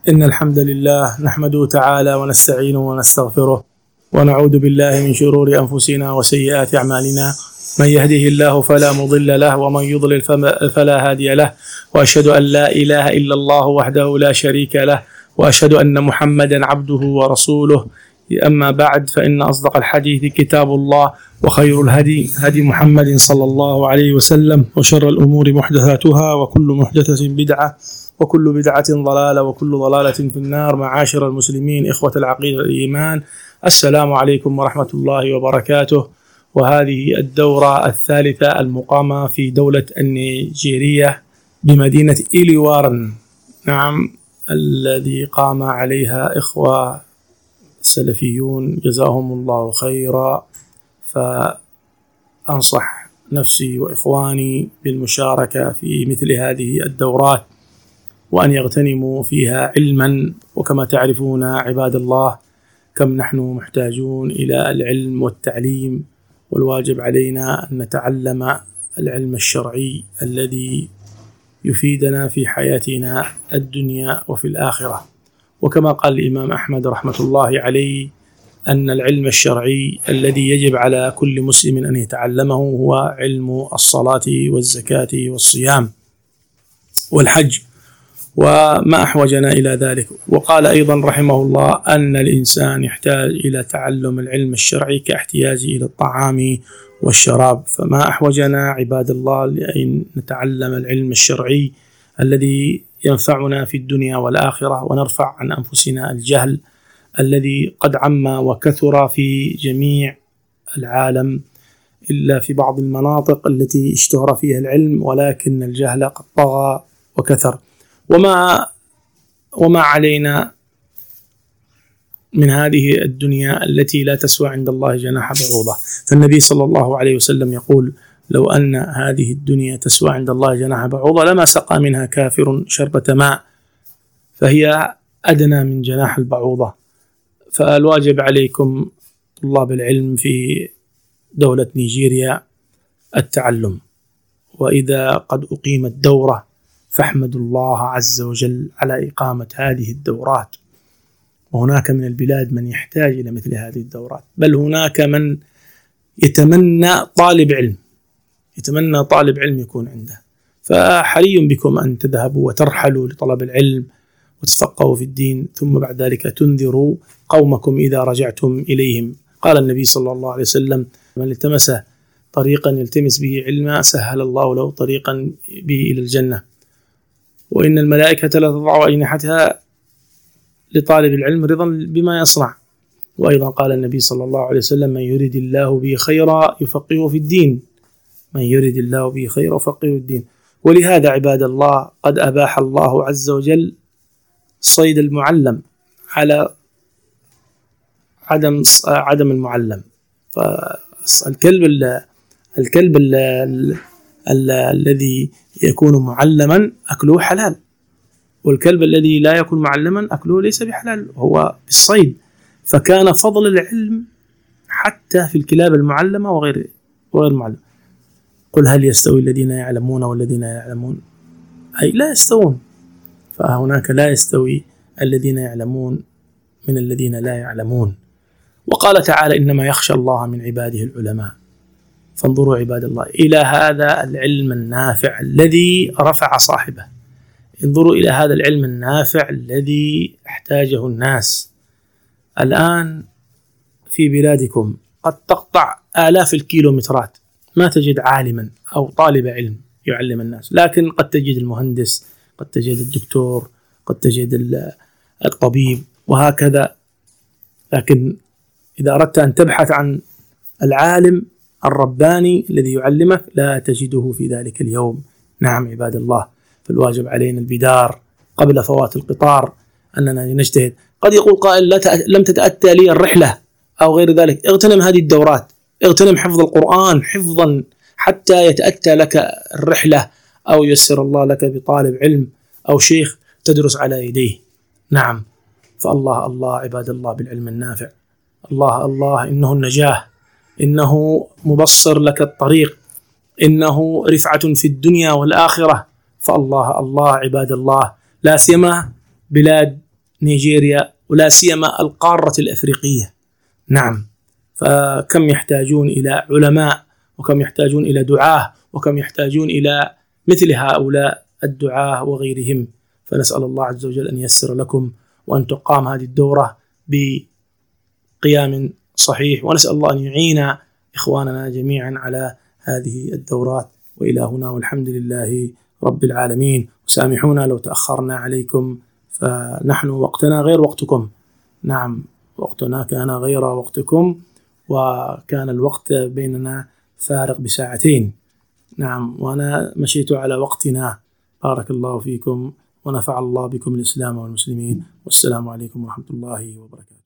إن الحمد لله نحمده تعالى ونستعينه ونستغفره ونعوذ بالله من شرور أنفسنا وسيئات أعمالنا. من يهده الله فلا مضل له ومن يضلل فلا هادي له، وأشهد أن لا إله إلا الله وحده لا شريك له، وأشهد أن محمدا عبده ورسوله. أما بعد، فإن أصدق الحديث كتاب الله، وخير الهدي هدي محمد صلى الله عليه وسلم، وشر الأمور محدثاتها، وكل محدثة بدعة، وكل بدعة ضلالة، وكل ضلالة في النار. معاشر المسلمين، إخوة العقيدة والإيمان، السلام عليكم ورحمة الله وبركاته. وهذه الدورة الثالثة المقامة في دولة النيجيرية بمدينة إليوارن، نعم، الذي قام عليها إخوة سلفيون جزاهم الله خيرا. فأنصح نفسي وإخواني بالمشاركة في مثل هذه الدورات، وأن يغتنموا فيها علما. وكما تعرفون عباد الله، كم نحن محتاجون إلى العلم والتعليم، والواجب علينا أن نتعلم العلم الشرعي الذي يفيدنا في حياتنا الدنيا وفي الآخرة. وكما قال الإمام أحمد رحمة الله عليه أن العلم الشرعي الذي يجب على كل مسلم أن يتعلمه هو علم الصلاة والزكاة والصيام والحج، وما أحوجنا إلى ذلك. وقال أيضا رحمه الله أن الإنسان يحتاج إلى تعلم العلم الشرعي كاحتياجه إلى الطعام والشراب. فما أحوجنا عباد الله لأن نتعلم العلم الشرعي الذي ينفعنا في الدنيا والآخرة، ونرفع عن أنفسنا الجهل الذي قد عم وكثر في جميع العالم، إلا في بعض المناطق التي اشتهر فيها العلم، ولكن الجهل قد طغى وكثر. وما علينا من هذه الدنيا التي لا تسوى عند الله جناح بعوضة. فالنبي صلى الله عليه وسلم يقول: لو أن هذه الدنيا تسوى عند الله جناح بعوضة لما سقى منها كافر شربة ماء، فهي أدنى من جناح البعوضة. فالواجب عليكم طلاب العلم في دولة نيجيريا التعلم. وإذا قد أقيمت دورة فاحمدوا الله عز وجل على إقامة هذه الدورات. وهناك من البلاد من يحتاج إلى مثل هذه الدورات، بل هناك من يتمنى طالب علم يكون عنده. فحري بكم أن تذهبوا وترحلوا لطلب العلم وتتفقهوا في الدين، ثم بعد ذلك تنذروا قومكم إذا رجعتم إليهم. قال النبي صلى الله عليه وسلم: من التمس طريقا يلتمس به علما سهل الله له طريقا به إلى الجنة، وإن الملائكة لا تضع أجنحتها لطالب العلم رضا بما يصنع. وأيضا قال النبي صلى الله عليه وسلم: من يريد الله به خيرا يفقهه في الدين. ولهذا عباد الله قد أباح الله عز وجل صيد المعلم على عدم المعلم. فالكلب الذي يكون معلما أكله حلال، والكلب الذي لا يكون معلما أكله ليس بحلال، هو بالصيد. فكان فضل العلم حتى في الكلاب المعلمة وغير المعلمة. قل هل يستوي الذين يعلمون والذين لا يعلمون؟ أي لا يستوون. فهناك لا يستوي الذين يعلمون من الذين لا يعلمون. وقال تعالى: إنما يخشى الله من عباده العلماء. فانظروا عباد الله إلى هذا العلم النافع الذي رفع صاحبه. انظروا إلى هذا العلم النافع الذي احتاجه الناس. الآن في بلادكم قد تقطع آلاف الكيلومترات ما تجد عالما أو طالب علم يعلم الناس، لكن قد تجد المهندس، قد تجد الدكتور، قد تجد الطبيب، وهكذا. لكن إذا أردت أن تبحث عن العالم الرباني الذي يعلمك لا تجده في ذلك اليوم. نعم عباد الله، فالواجب علينا البدار قبل فوات القطار، أننا نجتهد. قد يقول قائل: لم تتأتى لي الرحلة أو غير ذلك. اغتنم هذه الدورات، اغتنم حفظ القرآن حفظا حتى يتأتى لك الرحلة، أو يسر الله لك بطالب علم أو شيخ تدرس على يديه. نعم، فالله الله عباد الله بالعلم النافع. الله إنه النجاة، إنه مبصر لك الطريق، إنه رفعة في الدنيا والآخرة. فالله الله عباد الله، لا سيما بلاد نيجيريا ولا سيما القارة الأفريقية. نعم، فكم يحتاجون إلى علماء، وكم يحتاجون إلى دعاة، وكم يحتاجون إلى مثل هؤلاء الدعاة وغيرهم. فنسأل الله عز وجل أن ييسر لكم وأن تقام هذه الدورة بقيام صحيح، ونسأل الله أن يعين إخواننا جميعا على هذه الدورات. وإلى هنا، والحمد لله رب العالمين. وسامحونا لو تأخرنا عليكم، فنحن وقتنا غير وقتكم. نعم، وقتنا كان غير وقتكم، وكان الوقت بيننا فارق بساعتين. نعم، وأنا مشيت على وقتنا. بارك الله فيكم، ونفع الله بكم الإسلام والمسلمين، والسلام عليكم ورحمة الله وبركاته.